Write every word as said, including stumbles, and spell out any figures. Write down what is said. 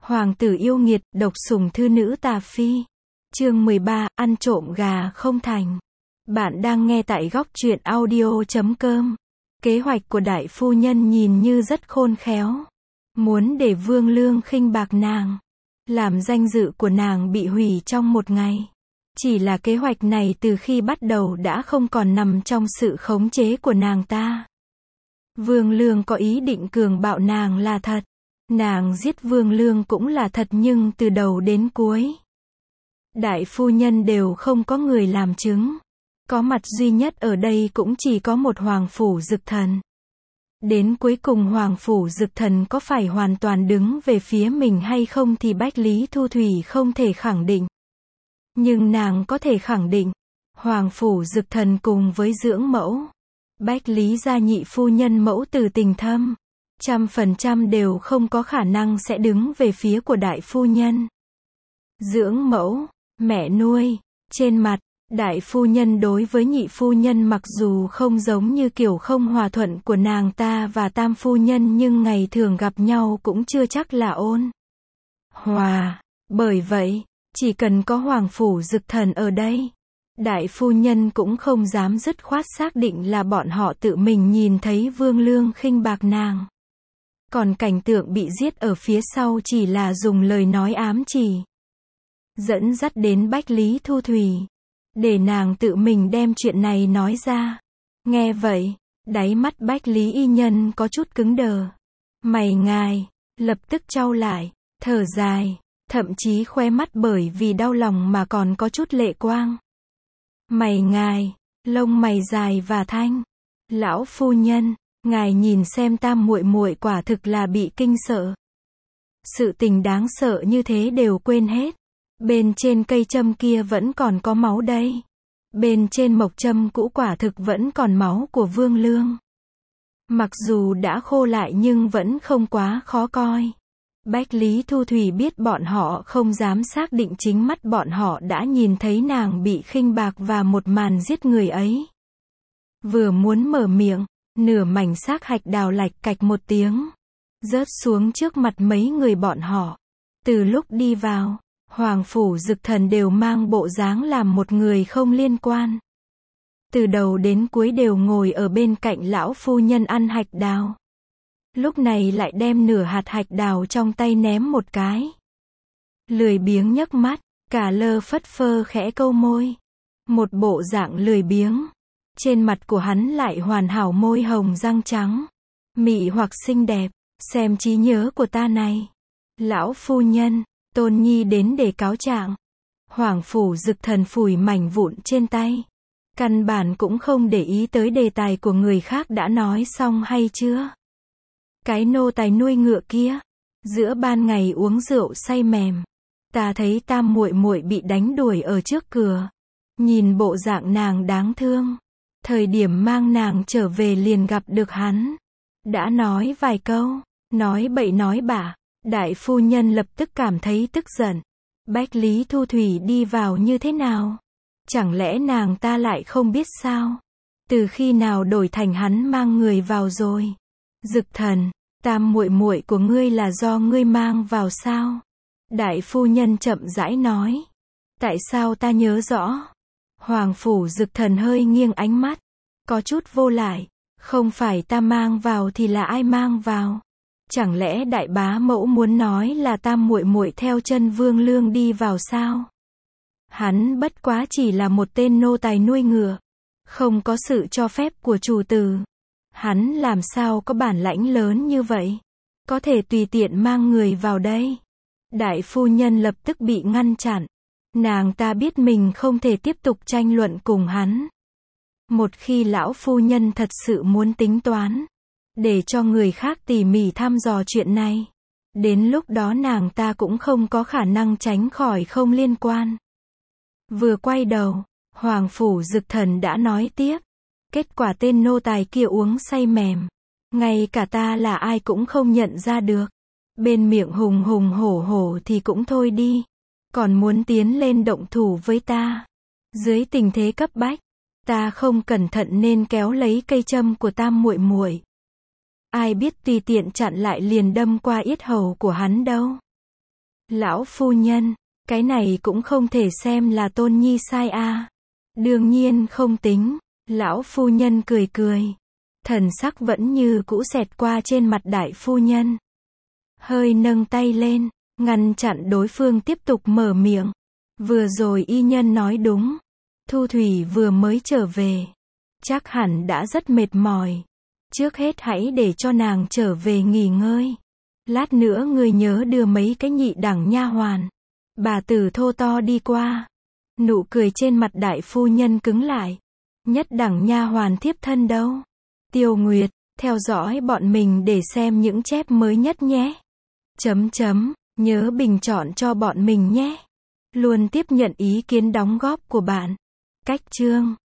Hoàng tử yêu nghiệt, độc sủng thư nữ tà phi. Chương mười ba, ăn trộm gà không thành. Bạn đang nghe tại góc truyện audio chấm com. Kế hoạch của đại phu nhân nhìn như rất khôn khéo. Muốn để Vương Lương khinh bạc nàng. Làm danh dự của nàng bị hủy trong một ngày. Chỉ là kế hoạch này từ khi bắt đầu đã không còn nằm trong sự khống chế của nàng ta. Vương Lương có ý định cường bạo nàng là thật. Nàng giết Vương Lương cũng là thật, nhưng từ đầu đến cuối, đại phu nhân đều không có người làm chứng. Có mặt duy nhất ở đây cũng chỉ có một Hoàng Phủ Dực Thần. Đến cuối cùng Hoàng Phủ Dực Thần có phải hoàn toàn đứng về phía mình hay không thì Bách Lý Thu Thủy không thể khẳng định. Nhưng nàng có thể khẳng định, Hoàng Phủ Dực Thần cùng với dưỡng mẫu, Bách Lý gia nhị phu nhân mẫu tử tình thâm, trăm phần trăm đều không có khả năng sẽ đứng về phía của đại phu nhân. Dưỡng mẫu, mẹ nuôi, trên mặt, đại phu nhân đối với nhị phu nhân mặc dù không giống như kiểu không hòa thuận của nàng ta và tam phu nhân, nhưng ngày thường gặp nhau cũng chưa chắc là ôn hòa. Bởi vậy, chỉ cần có Hoàng Phủ Dực Thần ở đây, đại phu nhân cũng không dám dứt khoát xác định là bọn họ tự mình nhìn thấy Vương Lương khinh bạc nàng. Còn cảnh tượng bị giết ở phía sau chỉ là dùng lời nói ám chỉ, dẫn dắt đến Bách Lý Thu Thủy, để nàng tự mình đem chuyện này nói ra. Nghe vậy, đáy mắt Bách Lý y nhân có chút cứng đờ. Mày ngài, lập tức chau lại, thở dài, thậm chí khóe mắt bởi vì đau lòng mà còn có chút lệ quang. Mày ngài, lông mày dài và thanh. Lão phu nhân, ngài nhìn xem tam muội muội quả thực là bị kinh sợ. Sự tình đáng sợ như thế đều quên hết. Bên trên cây châm kia vẫn còn có máu đây. Bên trên mộc châm cũ quả thực vẫn còn máu của Vương Lương. Mặc dù đã khô lại nhưng vẫn không quá khó coi. Bách Lý Thu Thủy biết bọn họ không dám xác định chính mắt bọn họ đã nhìn thấy nàng bị khinh bạc và một màn giết người ấy. Vừa muốn mở miệng, nửa mảnh xác hạch đào lạch cạch một tiếng, rớt xuống trước mặt mấy người bọn họ. Từ lúc đi vào, Hoàng Phủ Dực Thần đều mang bộ dáng làm một người không liên quan. Từ đầu đến cuối đều ngồi ở bên cạnh lão phu nhân ăn hạch đào. Lúc này lại đem nửa hạt hạch đào trong tay ném một cái. Lười biếng nhấc mắt, cả lơ phất phơ khẽ câu môi. Một bộ dạng lười biếng. Trên mặt của hắn lại hoàn hảo môi hồng răng trắng. Mị hoặc xinh đẹp, xem trí nhớ của ta này. Lão phu nhân, Tôn Nhi đến để cáo trạng. Hoàng Phủ Dực Thần phủi mảnh vụn trên tay. Căn bản cũng không để ý tới đề tài của người khác đã nói xong hay chưa. Cái nô tài nuôi ngựa kia, giữa ban ngày uống rượu say mềm, ta thấy tam muội muội bị đánh đuổi ở trước cửa. Nhìn bộ dạng nàng đáng thương, thời điểm mang nàng trở về liền gặp được hắn. Đã nói vài câu, nói bậy nói bạ, đại phu nhân lập tức cảm thấy tức giận. Bách Lý Thu Thủy đi vào như thế nào? Chẳng lẽ nàng ta lại không biết sao? Từ khi nào đổi thành hắn mang người vào rồi? Dực Thần, tam muội muội của ngươi là do ngươi mang vào sao? Đại phu nhân chậm rãi nói. Tại sao ta nhớ rõ? Hoàng Phủ Dực Thần hơi nghiêng ánh mắt, có chút vô lại. Không phải ta mang vào thì là ai mang vào? Chẳng lẽ đại bá mẫu muốn nói là tam muội muội theo chân Vương Lương đi vào sao? Hắn bất quá chỉ là một tên nô tài nuôi ngựa, không có sự cho phép của chủ tử. Hắn làm sao có bản lãnh lớn như vậy, có thể tùy tiện mang người vào đây? Đại phu nhân lập tức bị ngăn chặn. Nàng ta biết mình không thể tiếp tục tranh luận cùng hắn. Một khi lão phu nhân thật sự muốn tính toán, để cho người khác tỉ mỉ thăm dò chuyện này, đến lúc đó nàng ta cũng không có khả năng tránh khỏi không liên quan. Vừa quay đầu, Hoàng Phủ Dực Thần đã nói tiếp. Kết quả tên nô tài kia uống say mềm, ngay cả ta là ai cũng không nhận ra được. Bên miệng hùng hùng hổ hổ thì cũng thôi đi, còn muốn tiến lên động thủ với ta. Dưới tình thế cấp bách, ta không cẩn thận nên kéo lấy cây châm của tam muội muội. Ai biết tùy tiện chặn lại liền đâm qua yết hầu của hắn đâu. Lão phu nhân, cái này cũng không thể xem là Tôn Nhi sai a. Đương nhiên không tính. Lão phu nhân cười cười. Thần sắc vẫn như cũ xẹt qua trên mặt đại phu nhân. Hơi nâng tay lên, ngăn chặn đối phương tiếp tục mở miệng. Vừa rồi y nhân nói đúng. Thu Thủy vừa mới trở về. Chắc hẳn đã rất mệt mỏi. Trước hết hãy để cho nàng trở về nghỉ ngơi. Lát nữa người nhớ đưa mấy cái nhị đẳng nha hoàn. Bà tử thô to đi qua. Nụ cười trên mặt đại phu nhân cứng lại. Nhất đẳng nha hoàn thiếp thân đâu? Tiêu Nguyệt, theo dõi bọn mình để xem những chép mới nhất nhé. Chấm chấm, nhớ bình chọn cho bọn mình nhé. Luôn tiếp nhận ý kiến đóng góp của bạn. Cách chương